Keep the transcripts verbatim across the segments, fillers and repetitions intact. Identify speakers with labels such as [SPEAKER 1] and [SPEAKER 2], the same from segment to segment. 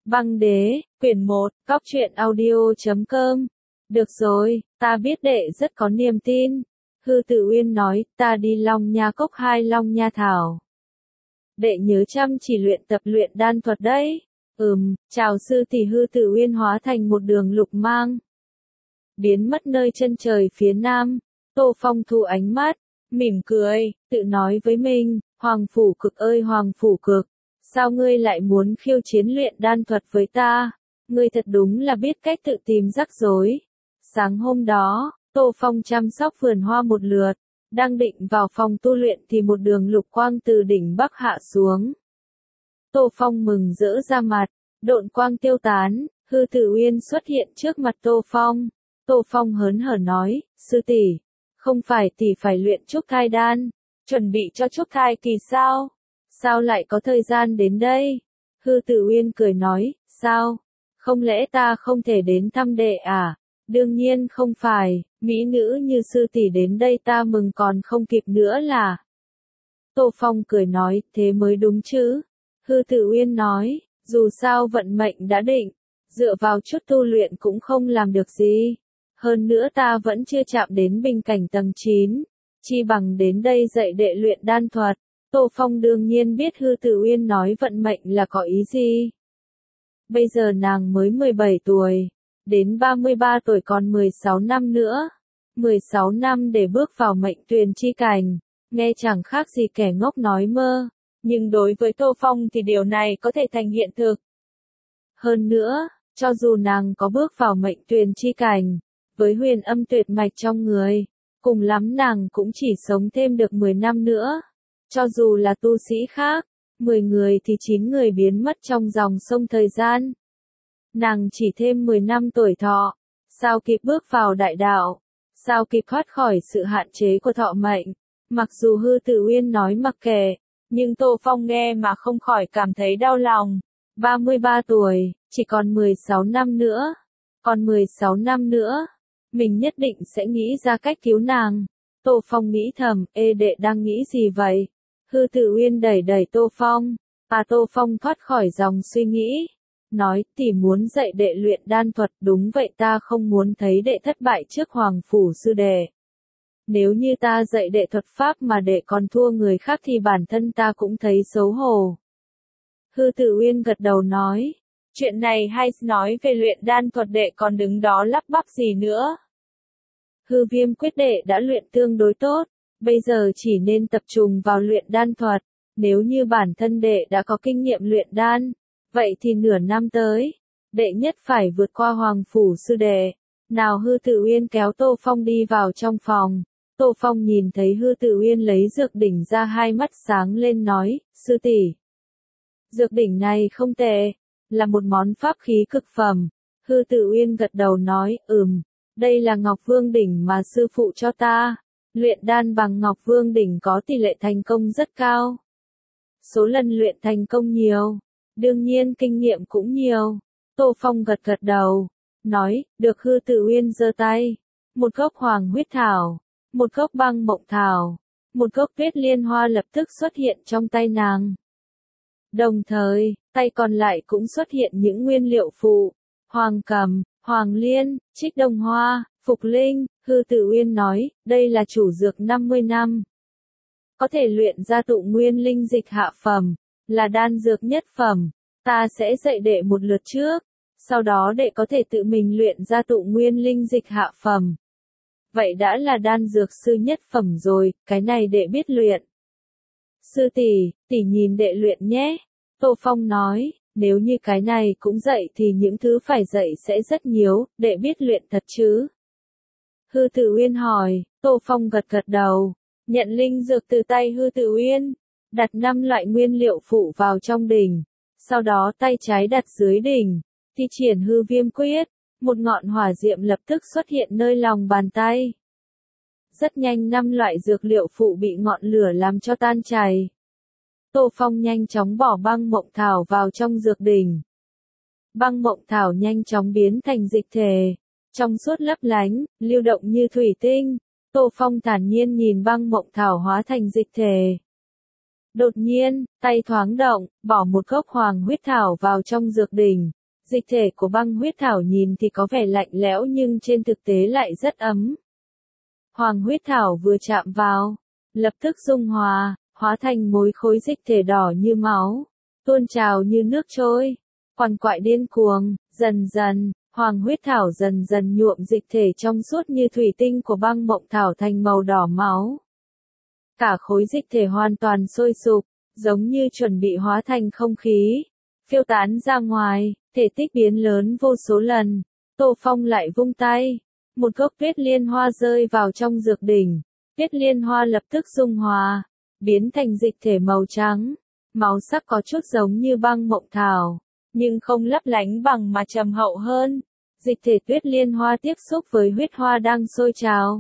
[SPEAKER 1] Băng đế, quyển một, cóc truyện audio chấm com. Được rồi, ta biết đệ rất có niềm tin. Hư Tử Uyên nói, ta đi Long Nha Cốc hai Long Nha Thảo. Đệ nhớ chăm chỉ luyện tập luyện đan thuật đấy. Ừm, chào sư tỷ. Hư Tử Uyên hóa thành một đường lục mang, biến mất nơi chân trời phía nam. Tô Phong thu ánh mắt, mỉm cười, tự nói với mình, Hoàng Phủ Cực ơi Hoàng Phủ Cực, sao ngươi lại muốn khiêu chiến luyện đan thuật với ta? Ngươi thật đúng là biết cách tự tìm rắc rối. Sáng hôm đó, Tô Phong chăm sóc vườn hoa một lượt, đang định vào phòng tu luyện thì một đường lục quang từ đỉnh bắc hạ xuống. Tô Phong mừng rỡ ra mặt, độn quang tiêu tán, Hư Tử Uyên xuất hiện trước mặt Tô Phong. Tô Phong hớn hở nói, sư tỷ, không phải tỷ phải luyện trúc thai đan, chuẩn bị cho trúc thai kỳ sao? Sao lại có thời gian đến đây? Hư Tử Uyên cười nói, sao? Không lẽ ta không thể đến thăm đệ à? Đương nhiên không phải, mỹ nữ như sư tỷ đến đây ta mừng còn không kịp nữa là. Tô Phong cười nói, thế mới đúng chứ. Hư Tử Uyên nói, dù sao vận mệnh đã định, dựa vào chút tu luyện cũng không làm được gì. Hơn nữa ta vẫn chưa chạm đến bình cảnh tầng chín, chi bằng đến đây dạy đệ luyện đan thuật. Tô Phong đương nhiên biết Hư Tử Uyên nói vận mệnh là có ý gì. Bây giờ nàng mới mười bảy tuổi, đến ba mươi ba tuổi còn mười sáu năm nữa. mười sáu năm để bước vào mệnh tuyền chi cảnh, nghe chẳng khác gì kẻ ngốc nói mơ. Nhưng đối với Tô Phong thì điều này có thể thành hiện thực. Hơn nữa, cho dù nàng có bước vào mệnh tuyền chi cảnh, với huyền âm tuyệt mạch trong người, cùng lắm nàng cũng chỉ sống thêm được mười năm nữa. Cho dù là tu sĩ khác, mười người thì chín người biến mất trong dòng sông thời gian. Nàng chỉ thêm mười năm tuổi thọ, sao kịp bước vào đại đạo, sao kịp thoát khỏi sự hạn chế của thọ mệnh. Mặc dù Hư Tử Uyên nói mặc kệ, nhưng Tô Phong nghe mà không khỏi cảm thấy đau lòng. ba mươi ba tuổi, chỉ còn mười sáu năm nữa. Còn mười sáu năm nữa, mình nhất định sẽ nghĩ ra cách cứu nàng. Tô Phong nghĩ thầm, ê đệ đang nghĩ gì vậy? Hư Tử Uyên đẩy đẩy Tô Phong, à Tô Phong thoát khỏi dòng suy nghĩ, nói, tỷ muốn dạy đệ luyện đan thuật, đúng vậy ta không muốn thấy đệ thất bại trước Hoàng Phủ sư đệ. Nếu như ta dạy đệ thuật pháp mà đệ còn thua người khác thì bản thân ta cũng thấy xấu hổ. Hư Tử Uyên gật đầu nói, chuyện này hay, nói về luyện đan thuật đệ còn đứng đó lắp bắp gì nữa. Hư Viêm quyết đệ đã luyện tương đối tốt, bây giờ chỉ nên tập trung vào luyện đan thuật. Nếu như bản thân đệ đã có kinh nghiệm luyện đan, vậy thì nửa năm tới, đệ nhất phải vượt qua Hoàng Phủ sư đệ. Nào Hư Tử Uyên kéo Tô Phong đi vào trong phòng. Tô Phong nhìn thấy Hư Tử Uyên lấy dược đỉnh ra, hai mắt sáng lên nói, sư tỷ, dược đỉnh này không tệ, là một món pháp khí cực phẩm. Hư Tử Uyên gật đầu nói, ừm, đây là Ngọc Vương đỉnh mà sư phụ cho ta. Luyện đan bằng Ngọc Vương đỉnh có tỷ lệ thành công rất cao. Số lần luyện thành công nhiều, đương nhiên kinh nghiệm cũng nhiều. Tô Phong gật gật đầu, nói, được. Hư Tử Uyên giơ tay, một gốc hoàng huyết thảo, một gốc băng mộng thảo, một gốc tuyết liên hoa lập tức xuất hiện trong tay nàng. Đồng thời, tay còn lại cũng xuất hiện những nguyên liệu phụ, hoàng cẩm, hoàng liên, trích đồng hoa, phục linh. Hư Tử Uyên nói, đây là chủ dược năm mươi năm. Có thể luyện ra tụ nguyên linh dịch hạ phẩm, là đan dược nhất phẩm. Ta sẽ dạy đệ một lượt trước, sau đó đệ có thể tự mình luyện ra tụ nguyên linh dịch hạ phẩm. Vậy đã là đan dược sư nhất phẩm rồi, cái này đệ biết luyện. Sư tỷ, tỷ nhìn đệ luyện nhé. Tô Phong nói, nếu như cái này cũng dạy thì những thứ phải dạy sẽ rất nhiều, đệ biết luyện thật chứ? Hư Tử Uyên hỏi. Tô Phong gật gật đầu, nhận linh dược từ tay Hư Tử Uyên, đặt năm loại nguyên liệu phụ vào trong đỉnh, sau đó tay trái đặt dưới đỉnh, thi triển Hư Viêm quyết, một ngọn hỏa diệm lập tức xuất hiện nơi lòng bàn tay. Rất nhanh năm loại dược liệu phụ bị ngọn lửa làm cho tan chảy. Tô Phong nhanh chóng bỏ băng mộng thảo vào trong dược đỉnh. Băng mộng thảo nhanh chóng biến thành dịch thể, trong suốt lấp lánh, lưu động như thủy tinh. Tô Phong thản nhiên nhìn băng mộng thảo hóa thành dịch thể. Đột nhiên, tay thoáng động, bỏ một gốc hoàng huyết thảo vào trong dược đỉnh, Dịch thể của băng huyết thảo nhìn thì có vẻ lạnh lẽo nhưng trên thực tế lại rất ấm. Hoàng huyết thảo vừa chạm vào, lập tức dung hòa, hóa thành mối khối dịch thể đỏ như máu, tuôn trào như nước trôi, quằn quại điên cuồng, dần dần, hoàng huyết thảo dần dần nhuộm dịch thể trong suốt như thủy tinh của băng mộng thảo thành màu đỏ máu. Cả khối dịch thể hoàn toàn sôi sục, giống như chuẩn bị hóa thành không khí, phiêu tán ra ngoài, thể tích biến lớn vô số lần. Tô Phong lại vung tay, một gốc tuyết liên hoa rơi vào trong dược đỉnh, tuyết liên hoa lập tức dung hòa, biến thành dịch thể màu trắng, màu sắc có chút giống như băng mộng thảo, nhưng không lấp lánh bằng mà trầm hậu hơn. Dịch thể tuyết liên hoa tiếp xúc với huyết hoa đang sôi trào.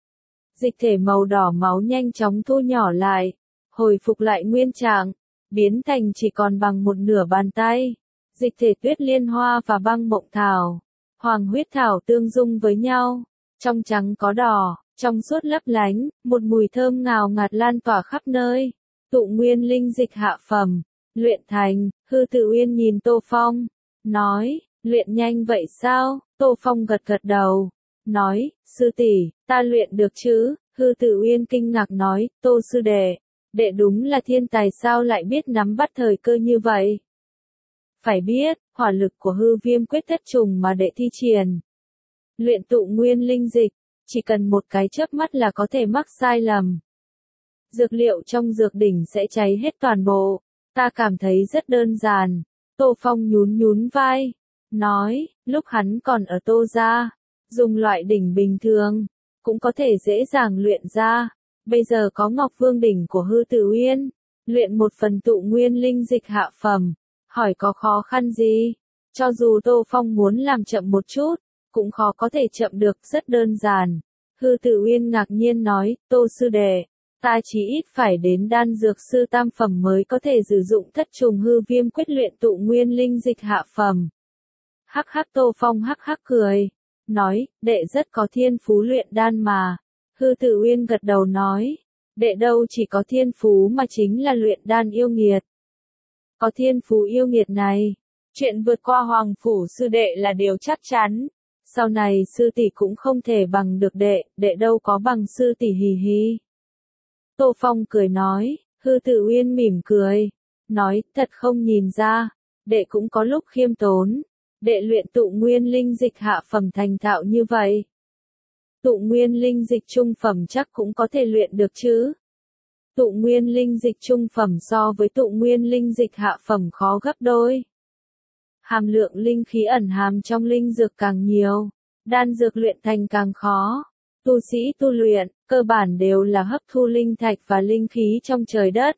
[SPEAKER 1] Dịch thể màu đỏ máu nhanh chóng thu nhỏ lại, hồi phục lại nguyên trạng, biến thành chỉ còn bằng một nửa bàn tay. Dịch thể tuyết liên hoa và băng mộng thảo, hoàng huyết thảo tương dung với nhau, trong trắng có đỏ, trong suốt lấp lánh, một mùi thơm ngào ngạt lan tỏa khắp nơi. Tụ nguyên linh dịch hạ phẩm, luyện thành. Hư Tử Uyên nhìn Tô Phong, nói, luyện nhanh vậy sao? Tô Phong gật gật đầu, nói, sư tỷ, ta luyện được chứ? Hư Tử Uyên kinh ngạc nói, Tô sư đệ, đệ đúng là thiên tài sao lại biết nắm bắt thời cơ như vậy? Phải biết, hỏa lực của hư viêm quyết thất trùng mà đệ thi triển. Luyện tụ nguyên linh dịch, chỉ cần một cái chớp mắt là có thể mắc sai lầm. Dược liệu trong dược đỉnh sẽ cháy hết toàn bộ, ta cảm thấy rất đơn giản. Tô Phong nhún nhún vai, nói, lúc hắn còn ở Tô gia, dùng loại đỉnh bình thường, cũng có thể dễ dàng luyện ra. Bây giờ có Ngọc Vương đỉnh của Hư Tử Uyên, luyện một phần tụ nguyên linh dịch hạ phẩm, hỏi có khó khăn gì? Cho dù Tô Phong muốn làm chậm một chút, cũng khó có thể chậm được, rất đơn giản. Hư Tử Uyên ngạc nhiên nói, Tô sư đệ, ta chỉ ít phải đến đan dược sư tam phẩm mới có thể sử dụng thất trùng hư viêm quyết luyện tụ nguyên linh dịch hạ phẩm. Hắc hắc Tô Phong hắc hắc cười, nói, đệ rất có thiên phú luyện đan mà. Hư Tử Uyên gật đầu nói, đệ đâu chỉ có thiên phú mà chính là luyện đan yêu nghiệt. Có thiên phú yêu nghiệt này, chuyện vượt qua hoàng phủ sư đệ là điều chắc chắn. Sau này sư tỷ cũng không thể bằng được đệ, đệ đâu có bằng sư tỷ hì hì. Tô Phong cười nói, Hư Tử Uyên mỉm cười, nói, thật không nhìn ra, đệ cũng có lúc khiêm tốn, đệ luyện tụ nguyên linh dịch hạ phẩm thành thạo như vậy. Tụ nguyên linh dịch trung phẩm chắc cũng có thể luyện được chứ. Tụ nguyên linh dịch trung phẩm so với tụ nguyên linh dịch hạ phẩm khó gấp đôi. Hàm lượng linh khí ẩn hàm trong linh dược càng nhiều, đan dược luyện thành càng khó. Tu sĩ tu luyện, cơ bản đều là hấp thu linh thạch và linh khí trong trời đất.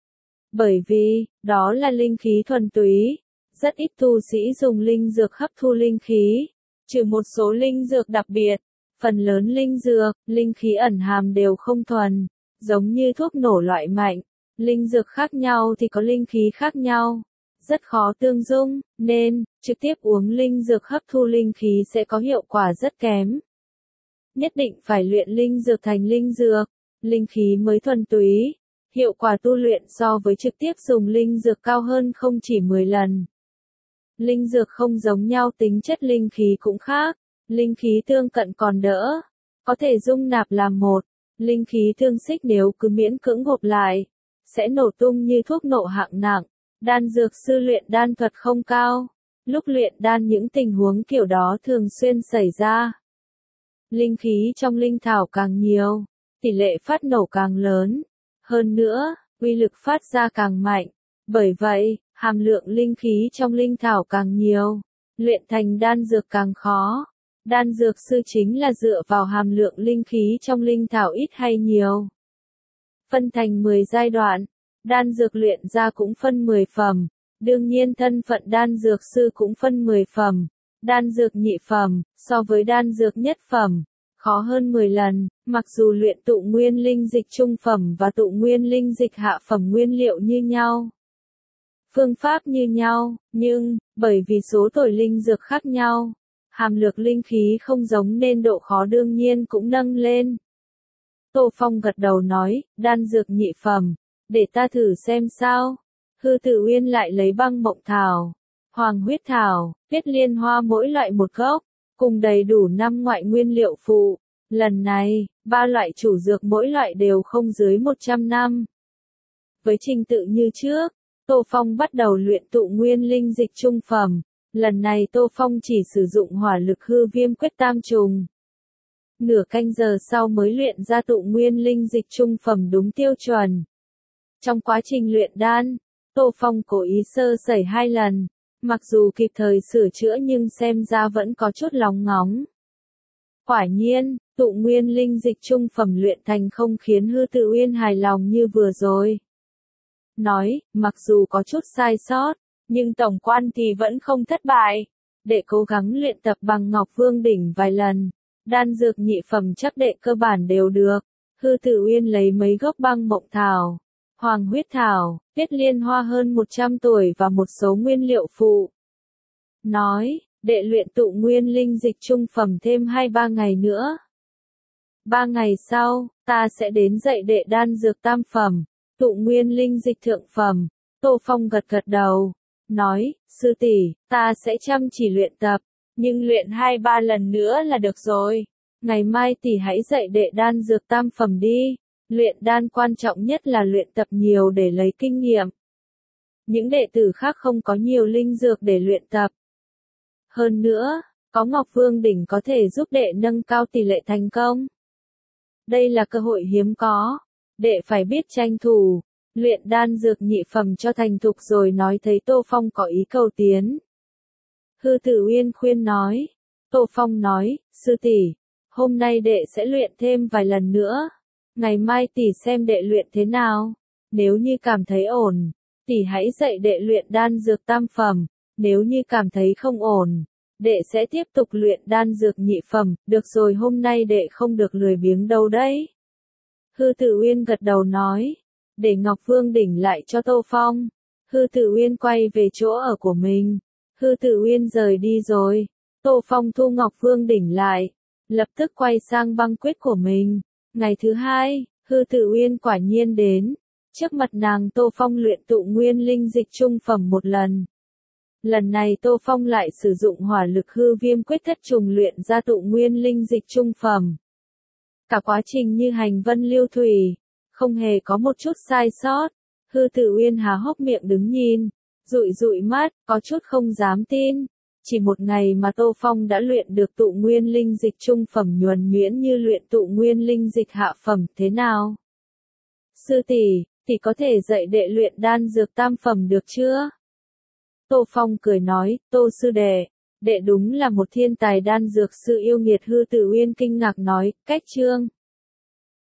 [SPEAKER 1] Bởi vì, đó là linh khí thuần túy, rất ít tu sĩ dùng linh dược hấp thu linh khí, trừ một số linh dược đặc biệt, phần lớn linh dược, linh khí ẩn hàm đều không thuần, giống như thuốc nổ loại mạnh, linh dược khác nhau thì có linh khí khác nhau, rất khó tương dung, nên, trực tiếp uống linh dược hấp thu linh khí sẽ có hiệu quả rất kém. Nhất định phải luyện linh dược thành linh dược, linh khí mới thuần túy, hiệu quả tu luyện so với trực tiếp dùng linh dược cao hơn không chỉ mười lần. Linh dược không giống nhau, tính chất linh khí cũng khác, linh khí tương cận còn đỡ, có thể dung nạp làm một, linh khí tương xích nếu cứ miễn cưỡng gộp lại, sẽ nổ tung như thuốc nổ hạng nặng. Đan dược sư luyện đan thuật không cao, lúc luyện đan những tình huống kiểu đó thường xuyên xảy ra. Linh khí trong linh thảo càng nhiều, tỷ lệ phát nổ càng lớn, hơn nữa, uy lực phát ra càng mạnh. Bởi vậy, hàm lượng linh khí trong linh thảo càng nhiều, luyện thành đan dược càng khó. Đan dược sư chính là dựa vào hàm lượng linh khí trong linh thảo ít hay nhiều. Phân thành mười giai đoạn, đan dược luyện ra cũng phân mười phẩm, đương nhiên thân phận đan dược sư cũng phân mười phẩm. Đan dược nhị phẩm, so với đan dược nhất phẩm, khó hơn mười lần, mặc dù luyện tụ nguyên linh dịch trung phẩm và tụ nguyên linh dịch hạ phẩm nguyên liệu như nhau. Phương pháp như nhau, nhưng, bởi vì số tuổi linh dược khác nhau, hàm lượng linh khí không giống nên độ khó đương nhiên cũng nâng lên. Tô Phong gật đầu nói, đan dược nhị phẩm, để ta thử xem sao. Hư Tử Uyên lại lấy băng mộng thảo, hoàng huyết thảo, tuyết liên hoa mỗi loại một gốc, cùng đầy đủ năm ngoại nguyên liệu phụ. Lần này, ba loại chủ dược mỗi loại đều không dưới một trăm năm. Với trình tự như trước, Tô Phong bắt đầu luyện tụ nguyên linh dịch trung phẩm. Lần này Tô Phong chỉ sử dụng hỏa lực hư viêm quyết tam trùng. Nửa canh giờ sau mới luyện ra tụ nguyên linh dịch trung phẩm đúng tiêu chuẩn. Trong quá trình luyện đan, Tô Phong cố ý sơ sẩy hai lần, mặc dù kịp thời sửa chữa nhưng xem ra vẫn có chút lóng ngóng. Quả nhiên, tụ nguyên linh dịch trung phẩm luyện thành không khiến Hư Tự Uyên hài lòng như vừa rồi. Nói, mặc dù có chút sai sót, nhưng tổng quan thì vẫn không thất bại. Đệ cố gắng luyện tập bằng Ngọc Vương đỉnh vài lần, đan dược nhị phẩm chắc đệ cơ bản đều được. Hư Tự Uyên lấy mấy gốc băng mộng thảo, hoàng huyết thảo, tuyết liên hoa hơn một trăm tuổi và một số nguyên liệu phụ. Nói, đệ luyện tụ nguyên linh dịch trung phẩm thêm hai ba ngày nữa. Ba ngày sau, ta sẽ đến dạy đệ đan dược tam phẩm, tụ nguyên linh dịch thượng phẩm. Tô Phong gật gật đầu, nói, sư tỷ, ta sẽ chăm chỉ luyện tập, nhưng luyện hai ba lần nữa là được rồi. Ngày mai tỷ hãy dạy đệ đan dược tam phẩm đi. Luyện đan quan trọng nhất là luyện tập nhiều để lấy kinh nghiệm. Những đệ tử khác không có nhiều linh dược để luyện tập. Hơn nữa, có Ngọc Vương đỉnh có thể giúp đệ nâng cao tỷ lệ thành công. Đây là cơ hội hiếm có, đệ phải biết tranh thủ. Luyện đan dược nhị phẩm cho thành thục rồi nói thấy Tô Phong có ý cầu tiến. Hư Tử Uyên khuyên nói. Tô Phong nói, sư tỷ, hôm nay đệ sẽ luyện thêm vài lần nữa. Ngày mai tỷ xem đệ luyện thế nào. Nếu như cảm thấy ổn, tỷ hãy dạy đệ luyện đan dược tam phẩm. Nếu như cảm thấy không ổn, đệ sẽ tiếp tục luyện đan dược nhị phẩm. Được rồi, hôm nay đệ không được lười biếng đâu đấy. Hư Tử Uyên gật đầu nói. Để Ngọc Vương đỉnh lại cho Tô Phong. Hư Tử Uyên quay về chỗ ở của mình. Hư Tử Uyên rời đi rồi. Tô Phong thu Ngọc Vương đỉnh lại, lập tức quay sang băng quyết của mình. Ngày thứ hai, Hư Tử Uyên quả nhiên đến. Trước mặt nàng Tô Phong luyện tụ nguyên linh dịch trung phẩm một lần. Lần này Tô Phong lại sử dụng hỏa lực hư viêm quyết thất trùng luyện ra tụ nguyên linh dịch trung phẩm. Cả quá trình như hành vân lưu thủy, không hề có một chút sai sót. Hư Tử Uyên há hốc miệng đứng nhìn, dụi dụi mắt, có chút không dám tin. Chỉ một ngày mà Tô Phong đã luyện được tụ nguyên linh dịch trung phẩm nhuần nhuyễn như luyện tụ nguyên linh dịch hạ phẩm thế nào? Sư tỷ, tỷ có thể dạy đệ luyện đan dược tam phẩm được chưa? Tô Phong cười nói, Tô sư đệ, đệ đúng là một thiên tài đan dược sư yêu nghiệt. Hư Tử Uyên kinh ngạc nói, cách chương.